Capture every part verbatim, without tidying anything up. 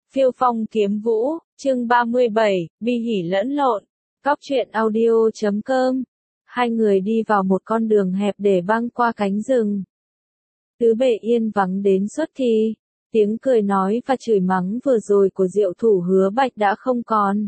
Phiêu phong kiếm vũ, chương ba mươi bảy, bi hỉ lẫn lộn. Cóc truyện audio chấm com. Hai người đi vào một con đường hẹp để băng qua cánh rừng. Tứ bề yên vắng đến xuất thi, tiếng cười nói và chửi mắng vừa rồi của diệu thủ Hứa Bạch đã không còn.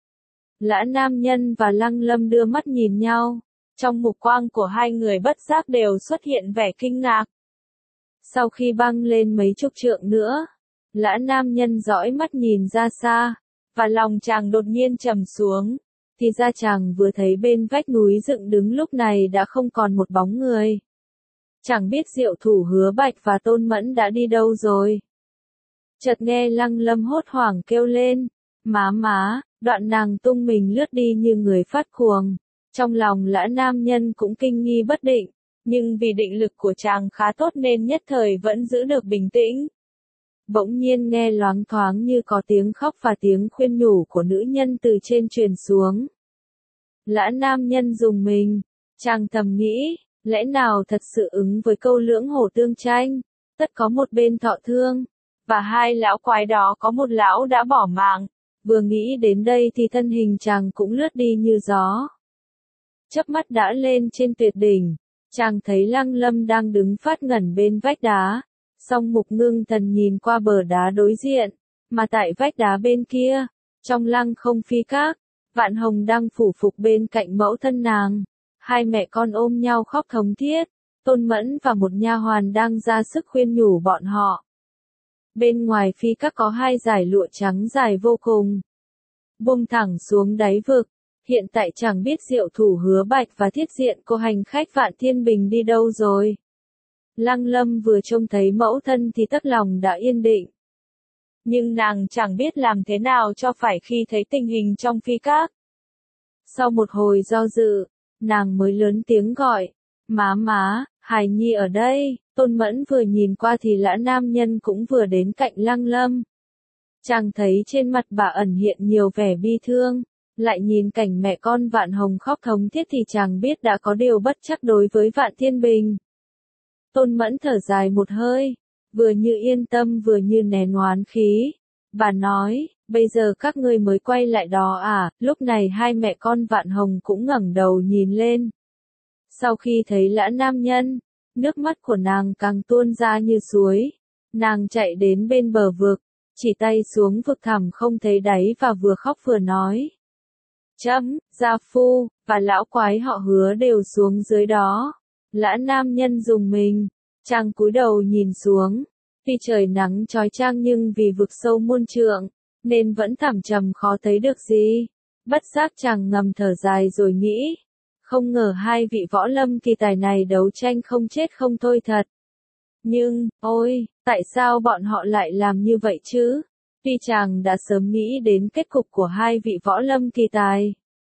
Lã Nam Nhân và Lăng Lâm đưa mắt nhìn nhau, trong mục quang của hai người bất giác đều xuất hiện vẻ kinh ngạc. Sau khi băng lên mấy chục trượng nữa, Lã Nam Nhân dõi mắt nhìn ra xa, và lòng chàng đột nhiên trầm xuống, thì ra chàng vừa thấy bên vách núi dựng đứng lúc này đã không còn một bóng người. Chẳng biết diệu thủ Hứa Bạch và Tôn Mẫn đã đi đâu rồi. Chợt nghe Lăng Lâm hốt hoảng kêu lên, má má, đoạn nàng tung mình lướt đi như người phát cuồng. Trong lòng Lã Nam Nhân cũng kinh nghi bất định, nhưng vì định lực của chàng khá tốt nên nhất thời vẫn giữ được bình tĩnh. Bỗng nhiên nghe loáng thoáng như có tiếng khóc và tiếng khuyên nhủ của nữ nhân từ trên truyền xuống. Lã Nam Nhân rùng mình, chàng thầm nghĩ, lẽ nào thật sự ứng với câu lưỡng hổ tương tranh, tất có một bên thọ thương, và hai lão quái đó có một lão đã bỏ mạng. Vừa nghĩ đến đây thì thân hình chàng cũng lướt đi như gió. Chớp mắt đã lên trên tuyệt đỉnh, chàng thấy Lăng Lâm đang đứng phát ngẩn bên vách đá, song mục ngưng thần nhìn qua bờ đá đối diện, mà tại vách đá bên kia, trong lăng không phi các, Vạn Hồng đang phủ phục bên cạnh mẫu thân nàng, hai mẹ con ôm nhau khóc thống thiết, Tôn Mẫn và một nha hoàn đang ra sức khuyên nhủ bọn họ. Bên ngoài phi các có hai dải lụa trắng dài vô cùng, buông thẳng xuống đáy vực. Hiện tại chẳng biết diệu thủ Hứa Bạch và thiết diện cô hành khách Vạn Thiên Bình đi đâu rồi. Lăng Lâm vừa trông thấy mẫu thân thì tất lòng đã yên định. Nhưng nàng chẳng biết làm thế nào cho phải khi thấy tình hình trong phi các. Sau một hồi do dự, nàng mới lớn tiếng gọi, má má, hài nhi ở đây. Tôn Mẫn vừa nhìn qua thì Lã Nam Nhân cũng vừa đến cạnh Lăng Lâm. Chàng thấy trên mặt bà ẩn hiện nhiều vẻ bi thương. Lại nhìn cảnh mẹ con Vạn Hồng khóc thống thiết thì chàng biết đã có điều bất chắc đối với Vạn Thiên Bình. Tôn Mẫn thở dài một hơi, vừa như yên tâm vừa như nén oán khí. Bà nói, bây giờ các ngươi mới quay lại đó à? Lúc này hai mẹ con Vạn Hồng cũng ngẩng đầu nhìn lên. Sau khi thấy Lã Nam Nhân, nước mắt của nàng càng tuôn ra như suối. Nàng chạy đến bên bờ vực, chỉ tay xuống vực thẳm không thấy đáy và vừa khóc vừa nói. Chấm, gia phu, và lão quái họ Hứa đều xuống dưới đó. Lã Nam Nhân rùng mình, chàng cúi đầu nhìn xuống. Tuy trời nắng chói chang nhưng vì vực sâu muôn trượng, nên vẫn thẳm trầm khó thấy được gì. Bất giác chàng ngầm thở dài rồi nghĩ. Không ngờ hai vị võ lâm kỳ tài này đấu tranh không chết không thôi thật. Nhưng, ôi, tại sao bọn họ lại làm như vậy chứ? Tuy chàng đã sớm nghĩ đến kết cục của hai vị võ lâm kỳ tài.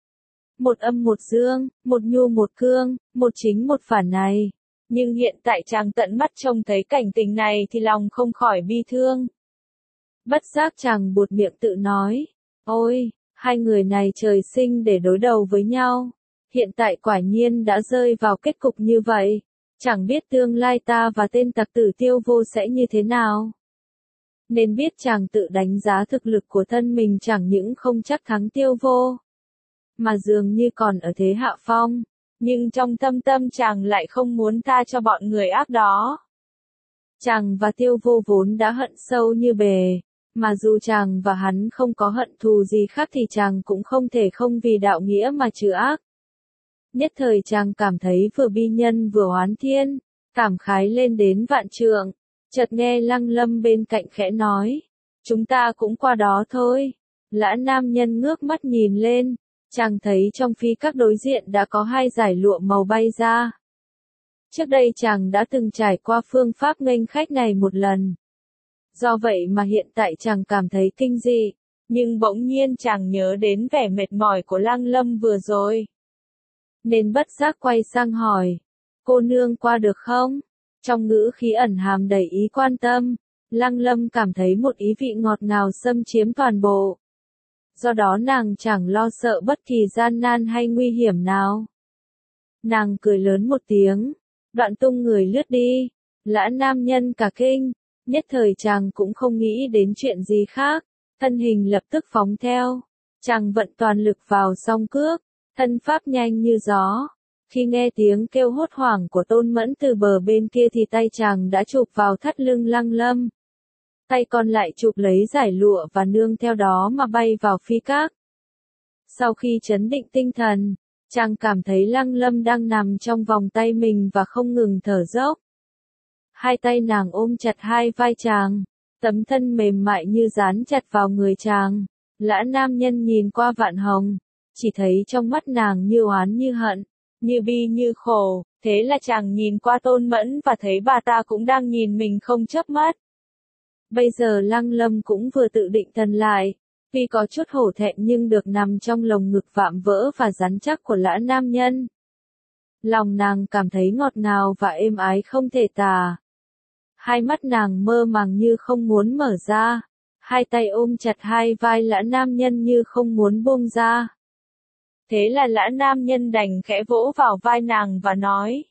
Một âm một dương, một nhu một cương, một chính một phản này. Nhưng hiện tại chàng tận mắt trông thấy cảnh tình này thì lòng không khỏi bi thương. Bất giác chàng buột miệng tự nói. Ôi, hai người này trời sinh để đối đầu với nhau. Hiện tại quả nhiên đã rơi vào kết cục như vậy. Chẳng biết tương lai ta và tên tặc tử Tiêu Vô sẽ như thế nào. Nên biết chàng tự đánh giá thực lực của thân mình chẳng những không chắc thắng Tiêu Vô, mà dường như còn ở thế hạ phong, nhưng trong thâm tâm chàng lại không muốn tha cho bọn người ác đó. Chàng và Tiêu Vô vốn đã hận sâu như bề, mà dù chàng và hắn không có hận thù gì khác thì chàng cũng không thể không vì đạo nghĩa mà trừ ác. Nhất thời chàng cảm thấy vừa bi nhân vừa oán thiên, cảm khái lên đến vạn trượng. Chợt nghe Lăng Lâm bên cạnh khẽ nói, chúng ta cũng qua đó thôi. Lã Nam Nhân ngước mắt nhìn lên, chàng thấy trong phi các đối diện đã có hai dải lụa màu bay ra. Trước đây chàng đã từng trải qua phương pháp nghênh khách này một lần. Do vậy mà hiện tại chàng cảm thấy kinh dị, nhưng bỗng nhiên chàng nhớ đến vẻ mệt mỏi của Lăng Lâm vừa rồi. Nên bất giác quay sang hỏi, cô nương qua được không? Trong ngữ khí ẩn hàm đầy ý quan tâm, Lăng Lâm cảm thấy một ý vị ngọt ngào xâm chiếm toàn bộ. Do đó nàng chẳng lo sợ bất kỳ gian nan hay nguy hiểm nào. Nàng cười lớn một tiếng, đoạn tung người lướt đi. Lã Nam Nhân cả kinh, nhất thời chàng cũng không nghĩ đến chuyện gì khác, thân hình lập tức phóng theo. Chàng vận toàn lực vào song cước, thân pháp nhanh như gió. Khi nghe tiếng kêu hốt hoảng của Tôn Mẫn từ bờ bên kia thì tay chàng đã chụp vào thắt lưng Lăng Lâm. Tay còn lại chụp lấy giải lụa và nương theo đó mà bay vào phi các. Sau khi trấn định tinh thần, chàng cảm thấy Lăng Lâm đang nằm trong vòng tay mình và không ngừng thở dốc. Hai tay nàng ôm chặt hai vai chàng, tấm thân mềm mại như dán chặt vào người chàng. Lã nam nhân nhìn qua Vạn Hồng, chỉ thấy trong mắt nàng như oán như hận, như bi như khổ, thế là chàng nhìn qua Tôn Mẫn và thấy bà ta cũng đang nhìn mình không chớp mắt. Bây giờ Lăng Lâm cũng vừa tự định thần lại, tuy có chút hổ thẹn nhưng được nằm trong lồng ngực vạm vỡ và rắn chắc của Lã nam nhân. Lòng nàng cảm thấy ngọt ngào và êm ái không thể tả. Hai mắt nàng mơ màng như không muốn mở ra, hai tay ôm chặt hai vai Lã nam nhân như không muốn buông ra. Thế là Lã nam nhân đành khẽ vỗ vào vai nàng và nói: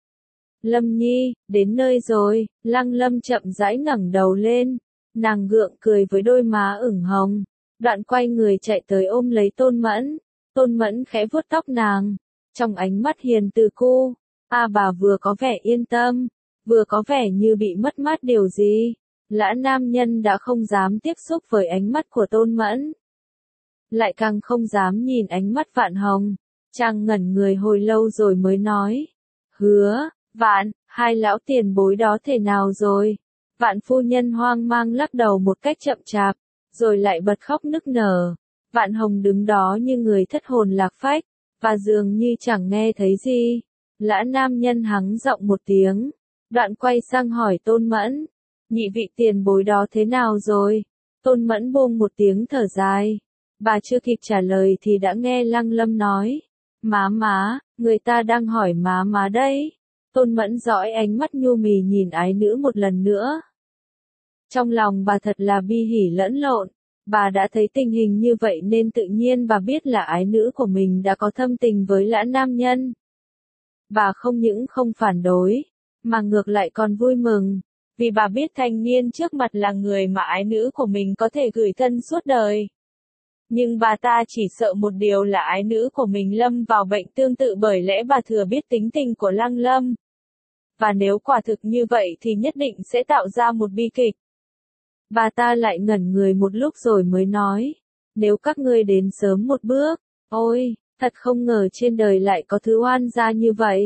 Lâm Nhi, đến nơi rồi. Lăng Lâm chậm rãi ngẩng đầu lên, nàng gượng cười với đôi má ửng hồng, đoạn quay người chạy tới ôm lấy Tôn Mẫn. Tôn Mẫn khẽ vuốt tóc nàng, trong ánh mắt hiền từ cu, a bà vừa có vẻ yên tâm, vừa có vẻ như bị mất mát điều gì. Lã nam nhân đã không dám tiếp xúc với ánh mắt của Tôn Mẫn, lại càng không dám nhìn ánh mắt Vạn Hồng. Chàng ngẩn người hồi lâu rồi mới nói: Hứa, Vạn, hai lão tiền bối đó thế nào rồi? Vạn phu nhân hoang mang lắc đầu một cách chậm chạp, rồi lại bật khóc nức nở. Vạn Hồng đứng đó như người thất hồn lạc phách, và dường như chẳng nghe thấy gì. Lã nam nhân hắng giọng một tiếng, đoạn quay sang hỏi Tôn Mẫn: Nhị vị tiền bối đó thế nào rồi? Tôn Mẫn buông một tiếng thở dài. Bà chưa kịp trả lời thì đã nghe Lăng Lâm nói: Má má, người ta đang hỏi má má đấy. Tôn Mẫn dõi ánh mắt nhu mì nhìn ái nữ một lần nữa. Trong lòng bà thật là bi hỉ lẫn lộn. Bà đã thấy tình hình như vậy nên tự nhiên bà biết là ái nữ của mình đã có thâm tình với Lã nam nhân. Bà không những không phản đối, mà ngược lại còn vui mừng, vì bà biết thanh niên trước mặt là người mà ái nữ của mình có thể gửi thân suốt đời. Nhưng bà ta chỉ sợ một điều là ái nữ của mình lâm vào bệnh tương tự, bởi lẽ bà thừa biết tính tình của Lăng Lâm. Và nếu quả thực như vậy thì nhất định sẽ tạo ra một bi kịch. Bà ta lại ngẩn người một lúc rồi mới nói: Nếu các ngươi đến sớm một bước, ôi, thật không ngờ trên đời lại có thứ oan gia như vậy.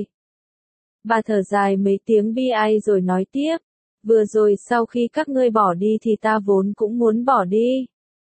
Bà thở dài mấy tiếng bi ai rồi nói tiếp: Vừa rồi sau khi các ngươi bỏ đi thì ta vốn cũng muốn bỏ đi.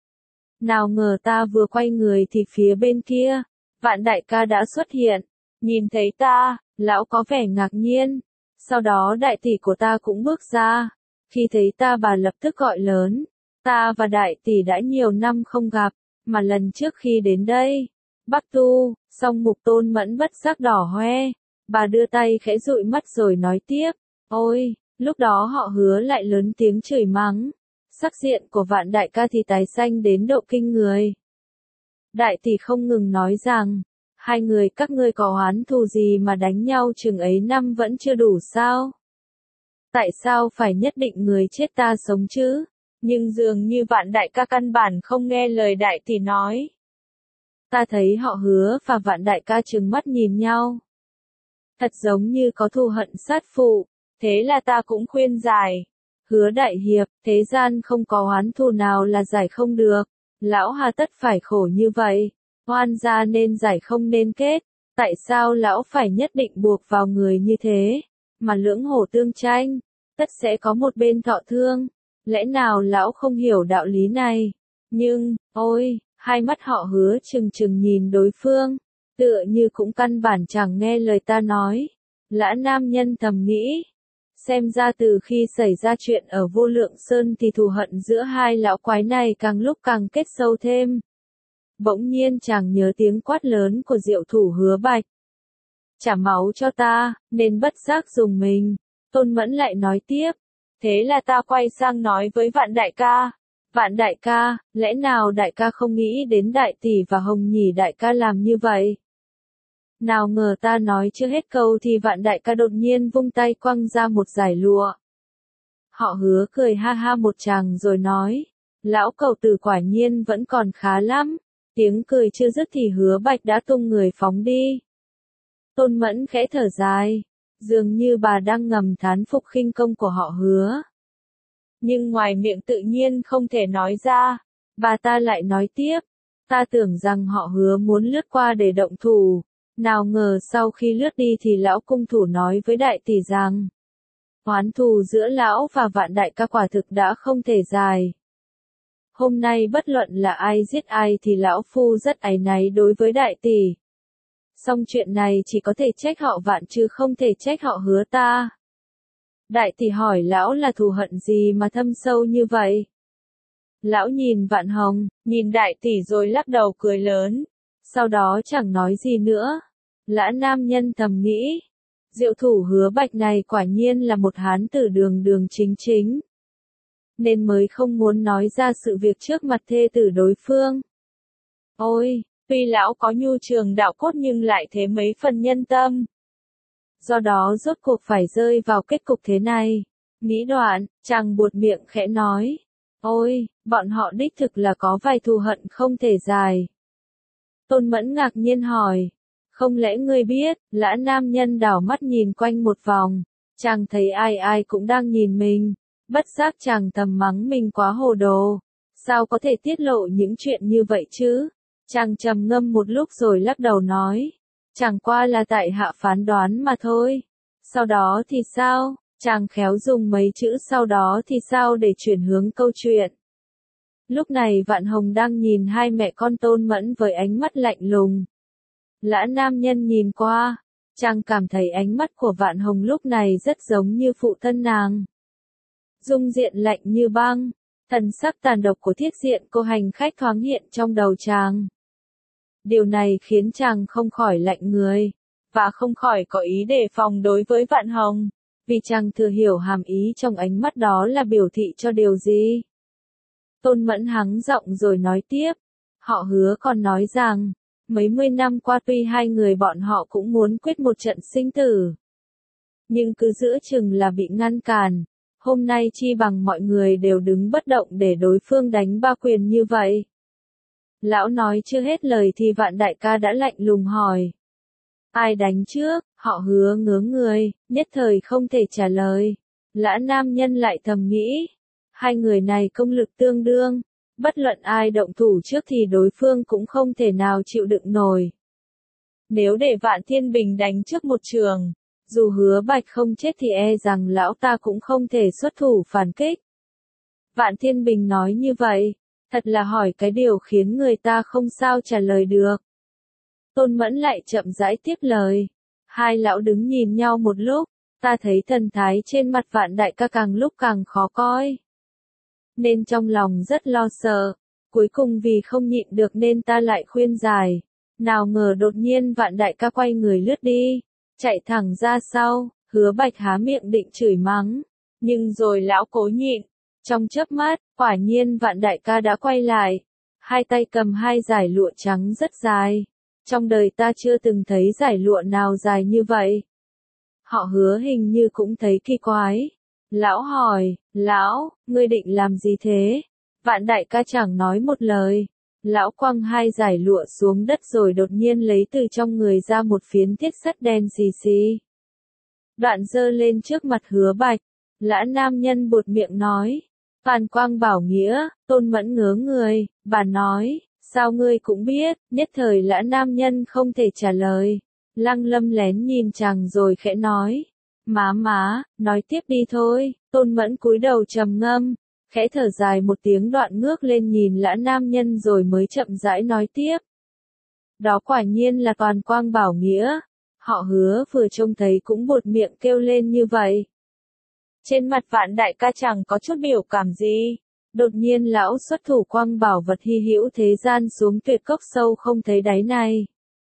Nào ngờ ta vừa quay người thì phía bên kia, Vạn đại ca đã xuất hiện. Nhìn thấy ta, lão có vẻ ngạc nhiên. Sau đó đại tỷ của ta cũng bước ra. Khi thấy ta bà lập tức gọi lớn: Ta và đại tỷ đã nhiều năm không gặp, mà lần trước khi đến đây, Bắc Tu, song mục Tôn Mẫn bất giác đỏ hoe. Bà đưa tay khẽ dụi mắt rồi nói tiếp: Ôi, lúc đó họ Hứa lại lớn tiếng chửi mắng. Sắc diện của Vạn đại ca thì tái xanh đến độ kinh người. Đại tỷ không ngừng nói rằng: Hai người các ngươi có oán thù gì mà đánh nhau chừng ấy năm vẫn chưa đủ sao? Tại sao phải nhất định người chết ta sống chứ? Nhưng dường như Vạn đại ca căn bản không nghe lời đại tỷ nói. Ta thấy họ Hứa và Vạn đại ca trừng mắt nhìn nhau, thật giống như có thù hận sát phụ. Thế là ta cũng khuyên giải: Hứa đại hiệp, thế gian không có oán thù nào là giải không được. Lão hà tất phải khổ như vậy. Oan gia nên giải không nên kết. Tại sao lão phải nhất định buộc vào người như thế? Mà lưỡng hổ tương tranh, tất sẽ có một bên thọ thương. Lẽ nào lão không hiểu đạo lý này? Nhưng, ôi, hai mắt họ Hứa trừng trừng nhìn đối phương, tựa như cũng căn bản chẳng nghe lời ta nói. Lã nam nhân thầm nghĩ, xem ra từ khi xảy ra chuyện ở Vô Lượng Sơn thì thù hận giữa hai lão quái này càng lúc càng kết sâu thêm. Bỗng nhiên chàng nhớ tiếng quát lớn của diệu thủ Hứa Bạch: Trả máu cho ta, nên bất giác dùng mình. Tôn Mẫn lại nói tiếp: Thế là ta quay sang nói với Vạn đại ca: Vạn đại ca, lẽ nào đại ca không nghĩ đến đại tỷ và Hồng Nhỉ đại ca làm như vậy? Nào ngờ ta nói chưa hết câu thì Vạn đại ca đột nhiên vung tay quăng ra một dải lụa. Họ Hứa cười ha ha một tràng rồi nói: Lão cầu tử quả nhiên vẫn còn khá lắm. Tiếng cười chưa dứt thì Hứa Bạch đã tung người phóng đi. Tôn Mẫn khẽ thở dài, dường như bà đang ngầm thán phục khinh công của họ Hứa. Nhưng ngoài miệng tự nhiên không thể nói ra, bà ta lại nói tiếp, ta tưởng rằng họ Hứa muốn lướt qua để động thủ, nào ngờ sau khi lướt đi thì lão cung thủ nói với đại tỷ rằng, oán thù giữa lão và Vạn đại ca quả thực đã không thể dài. Hôm nay bất luận là ai giết ai thì lão phu rất áy náy đối với đại tỷ. Song chuyện này chỉ có thể trách họ Vạn chứ không thể trách họ Hứa ta. Đại tỷ hỏi lão là thù hận gì mà thâm sâu như vậy? Lão nhìn Vạn Hồng, nhìn đại tỷ rồi lắc đầu cười lớn, sau đó chẳng nói gì nữa. Lã nam nhân thầm nghĩ, diệu thủ Hứa Bạch này quả nhiên là một hán tử đường đường chính chính, nên mới không muốn nói ra sự việc trước mặt thê tử đối phương. Ôi, tuy lão có nhu trường đạo cốt nhưng lại thế mấy phần nhân tâm. Do đó rốt cuộc phải rơi vào kết cục thế này. Nghĩ đoạn, chàng buột miệng khẽ nói, ôi, bọn họ đích thực là có vài thù hận không thể dài. Tôn Mẫn ngạc nhiên hỏi, không lẽ ngươi biết? Lã nam nhân đảo mắt nhìn quanh một vòng, chàng thấy ai ai cũng đang nhìn mình, bất giác chàng thầm mắng mình quá hồ đồ, sao có thể tiết lộ những chuyện như vậy chứ? Chàng trầm ngâm một lúc rồi lắc đầu nói, chẳng qua là tại hạ phán đoán mà thôi. Sau đó thì sao? Chàng khéo dùng mấy chữ sau đó thì sao để chuyển hướng câu chuyện. Lúc này Vạn Hồng đang nhìn hai mẹ con Tôn Mẫn với ánh mắt lạnh lùng. Lã nam nhân nhìn qua, chàng cảm thấy ánh mắt của Vạn Hồng lúc này rất giống như phụ thân nàng. Dung diện lạnh như băng, thần sắc tàn độc của thiết diện cô hành khách thoáng hiện trong đầu chàng. Điều này khiến chàng không khỏi lạnh người, và không khỏi có ý đề phòng đối với Vạn Hồng, vì chàng thừa hiểu hàm ý trong ánh mắt đó là biểu thị cho điều gì. Tôn Mẫn hắng giọng rồi nói tiếp, họ Hứa còn nói rằng, mấy mươi năm qua tuy hai người bọn họ cũng muốn quyết một trận sinh tử, nhưng cứ giữa chừng là bị ngăn cản, hôm nay chi bằng mọi người đều đứng bất động để đối phương đánh ba quyền như vậy. Lão nói chưa hết lời thì Vạn đại ca đã lạnh lùng hỏi, ai đánh trước? Họ Hứa ngớ người, nhất thời không thể trả lời. Lã nam nhân lại thầm nghĩ, hai người này công lực tương đương, bất luận ai động thủ trước thì đối phương cũng không thể nào chịu đựng nổi. Nếu để Vạn Thiên Bình đánh trước một trường, dù Hứa Bạch không chết thì e rằng lão ta cũng không thể xuất thủ phản kích. Vạn Thiên Bình nói như vậy, thật là hỏi cái điều khiến người ta không sao trả lời được. Tôn Mẫn lại chậm rãi tiếp lời. Hai lão đứng nhìn nhau một lúc, ta thấy thần thái trên mặt Vạn đại ca càng lúc càng khó coi. Nên trong lòng rất lo sợ, cuối cùng vì không nhịn được nên ta lại khuyên giải. Nào ngờ đột nhiên Vạn đại ca quay người lướt đi, chạy thẳng ra sau, Hứa Bạch há miệng định chửi mắng, nhưng rồi lão cố nhịn. Trong chớp mắt, quả nhiên Vạn đại ca đã quay lại, hai tay cầm hai dải lụa trắng rất dài. Trong đời ta chưa từng thấy dải lụa nào dài như vậy. Họ Hứa hình như cũng thấy kỳ quái. Lão hỏi, lão, ngươi định làm gì thế? Vạn đại ca chẳng nói một lời. Lão quăng hai dải lụa xuống đất rồi đột nhiên lấy từ trong người ra một phiến thiết sắt đen xì xì. Đoạn giơ lên trước mặt Hứa Bạch. Lã nam nhân buột miệng nói, Phan Quang Bảo Nghĩa. Tôn Mẫn ngớ người, bà nói, sao ngươi cũng biết? Nhất thời Lã nam nhân không thể trả lời. Lăng Lâm lén nhìn chàng rồi khẽ nói, má má, nói tiếp đi thôi. Tôn Mẫn cúi đầu trầm ngâm, khẽ thở dài một tiếng đoạn ngước lên nhìn Lã nam nhân rồi mới chậm rãi nói tiếp. Đó quả nhiên là Toàn Quang Bảo Nghĩa. Họ Hứa vừa trông thấy cũng buột miệng kêu lên như vậy. Trên mặt Vạn đại ca chẳng có chút biểu cảm gì. Đột nhiên lão xuất thủ quăng bảo vật hy hữu thế gian xuống tuyệt cốc sâu không thấy đáy này.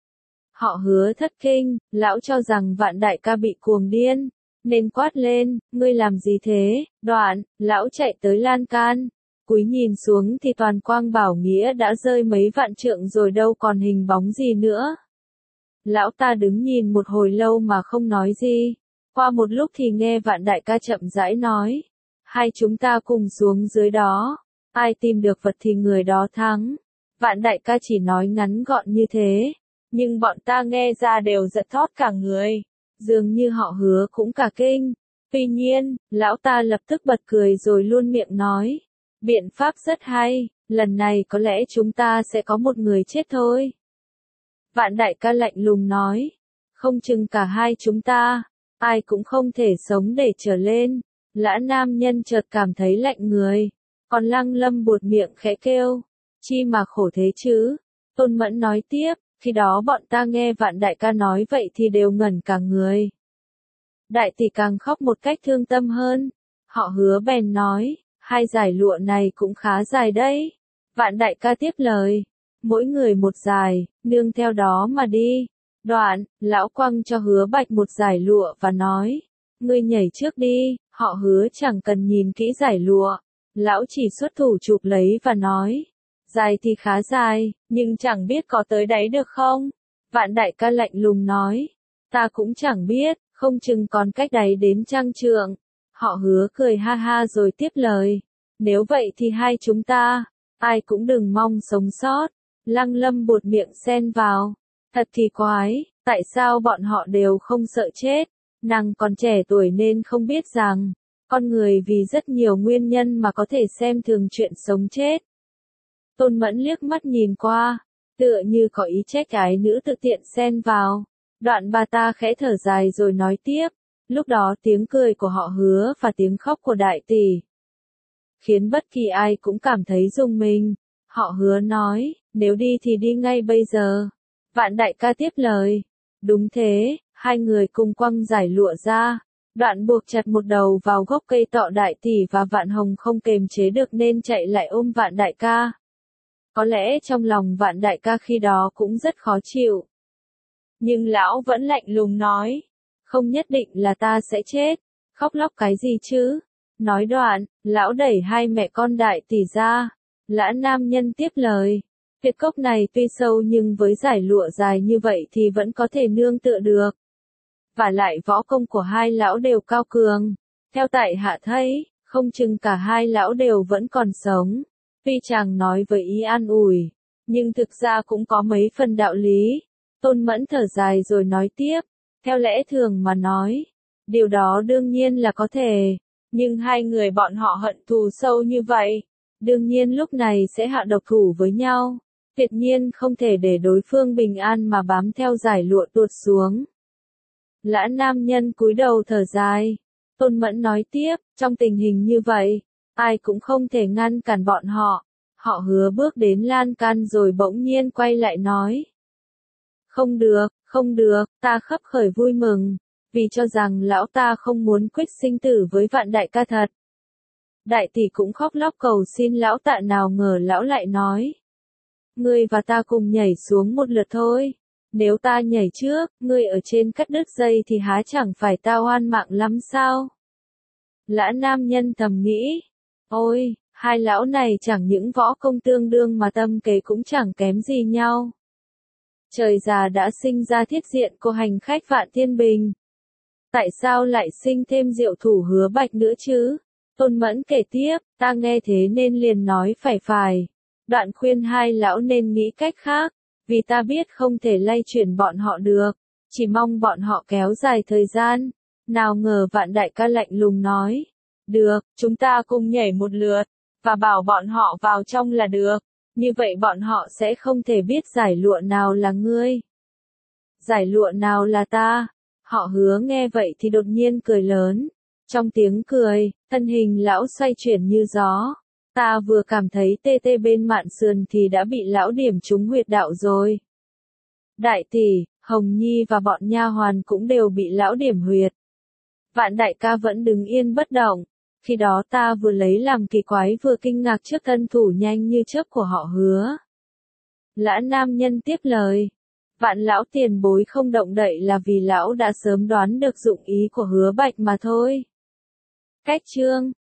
Họ Hứa thất kinh, lão cho rằng Vạn đại ca bị cuồng điên, nên quát lên, ngươi làm gì thế? Đoạn, lão chạy tới lan can, cúi nhìn xuống thì Toàn Quang Bảo Nghĩa đã rơi mấy vạn trượng rồi đâu còn hình bóng gì nữa. Lão ta đứng nhìn một hồi lâu mà không nói gì. Qua một lúc thì nghe Vạn đại ca chậm rãi nói, hai chúng ta cùng xuống dưới đó. ai tìm được vật thì người đó thắng. Vạn đại ca chỉ nói ngắn gọn như thế, nhưng bọn ta nghe ra đều giật thót cả người, dường như họ Hứa cũng cả kinh. Tuy nhiên, lão ta lập tức bật cười rồi luôn miệng nói, biện pháp rất hay, lần này có lẽ chúng ta sẽ có một người chết thôi. Vạn đại ca lạnh lùng nói, không chừng cả hai chúng ta, ai cũng không thể sống để trở lên. Lã nam nhân chợt cảm thấy lạnh người, còn Lăng Lâm buột miệng khẽ kêu, chi mà khổ thế chứ. Tôn Mẫn nói tiếp, khi đó bọn ta nghe Vạn đại ca nói vậy thì đều ngẩn cả người. Đại tỷ càng khóc một cách thương tâm hơn, họ Hứa bèn nói, hai dải lụa này cũng khá dài đấy. Vạn đại ca tiếp lời, mỗi người một dải, nương theo đó mà đi. Đoạn, lão quăng cho Hứa Bạch một dải lụa và nói, ngươi nhảy trước đi. Họ Hứa chẳng cần nhìn kỹ dải lụa, lão chỉ xuất thủ chụp lấy và nói, dài thì khá dài, nhưng chẳng biết có tới đáy được không. Vạn đại ca lạnh lùng nói, ta cũng chẳng biết, không chừng còn cách đáy đến trăm trượng. Họ Hứa cười ha ha rồi tiếp lời, nếu vậy thì hai chúng ta, ai cũng đừng mong sống sót. Lăng Lâm buột miệng xen vào, thật kỳ quái, tại sao bọn họ đều không sợ chết? Nàng còn trẻ tuổi nên không biết rằng, con người vì rất nhiều nguyên nhân mà có thể xem thường chuyện sống chết. Tôn Mẫn liếc mắt nhìn qua, tựa như có ý trách cái nữ tự tiện xen vào. Đoạn bà ta khẽ thở dài rồi nói tiếp, lúc đó tiếng cười của họ Hứa và tiếng khóc của đại tỷ khiến bất kỳ ai cũng cảm thấy rùng mình. Họ Hứa nói, nếu đi thì đi ngay bây giờ. Vạn đại ca tiếp lời, đúng thế. Hai người cùng quăng giải lụa ra, đoạn buộc chặt một đầu vào gốc cây tọ đại tỷ và Vạn Hồng không kềm chế được nên chạy lại ôm Vạn đại ca. Có lẽ trong lòng Vạn đại ca khi đó cũng rất khó chịu. Nhưng lão vẫn lạnh lùng nói, không nhất định là ta sẽ chết, khóc lóc cái gì chứ. Nói đoạn, lão đẩy hai mẹ con đại tỷ ra, Lã nam nhân tiếp lời. Huyệt cốc này tuy sâu nhưng với giải lụa dài như vậy thì vẫn có thể nương tựa được. Và lại võ công của hai lão đều cao cường. Theo tại hạ thấy, không chừng cả hai lão đều vẫn còn sống. Tuy chàng nói với ý an ủi, nhưng thực ra cũng có mấy phần đạo lý. Tôn Mẫn thở dài rồi nói tiếp, theo lẽ thường mà nói, điều đó đương nhiên là có thể. Nhưng hai người bọn họ hận thù sâu như vậy, đương nhiên lúc này sẽ hạ độc thủ với nhau. Tuyệt nhiên không thể để đối phương bình an mà bám theo giải lụa tuột xuống. Lã nam nhân cúi đầu thở dài. Tôn Mẫn nói tiếp, trong tình hình như vậy, ai cũng không thể ngăn cản bọn họ. Họ Hứa bước đến lan can rồi bỗng nhiên quay lại nói. Không được, không được, ta khấp khởi vui mừng, vì cho rằng lão ta không muốn quyết sinh tử với Vạn đại ca thật. Đại tỷ cũng khóc lóc cầu xin lão tạ, nào ngờ lão lại nói. Ngươi và ta cùng nhảy xuống một lượt thôi. Nếu ta nhảy trước, ngươi ở trên cắt đứt dây thì há chẳng phải ta oan mạng lắm sao? Lã nam nhân thầm nghĩ. Ôi, hai lão này chẳng những võ công tương đương mà tâm kế cũng chẳng kém gì nhau. Trời già đã sinh ra thiết diện của hành khách Vạn Thiên Bình. Tại sao lại sinh thêm diệu thủ Hứa Bạch nữa chứ? Tôn Mẫn kể tiếp, ta nghe thế nên liền nói phải phải. Đoạn khuyên hai lão nên nghĩ cách khác, vì ta biết không thể lay chuyển bọn họ được, chỉ mong bọn họ kéo dài thời gian. Nào ngờ Vạn đại ca lạnh lùng nói, được, chúng ta cùng nhảy một lượt, và bảo bọn họ vào trong là được, như vậy bọn họ sẽ không thể biết giải lụa nào là ngươi. Giải lụa nào là ta? Họ Hứa nghe vậy thì đột nhiên cười lớn. Trong tiếng cười, thân hình lão xoay chuyển như gió. Ta vừa cảm thấy tê tê bên mạn sườn thì đã bị lão điểm trúng huyệt đạo rồi. Đại tỷ, Hồng Nhi và bọn nha hoàn cũng đều bị lão điểm huyệt. Vạn đại ca vẫn đứng yên bất động. Khi đó ta vừa lấy làm kỳ quái vừa kinh ngạc trước thân thủ nhanh như chớp của họ Hứa. Lã nam nhân tiếp lời. Vạn lão tiền bối không động đậy là vì lão đã sớm đoán được dụng ý của Hứa Bạch mà thôi. Cách chương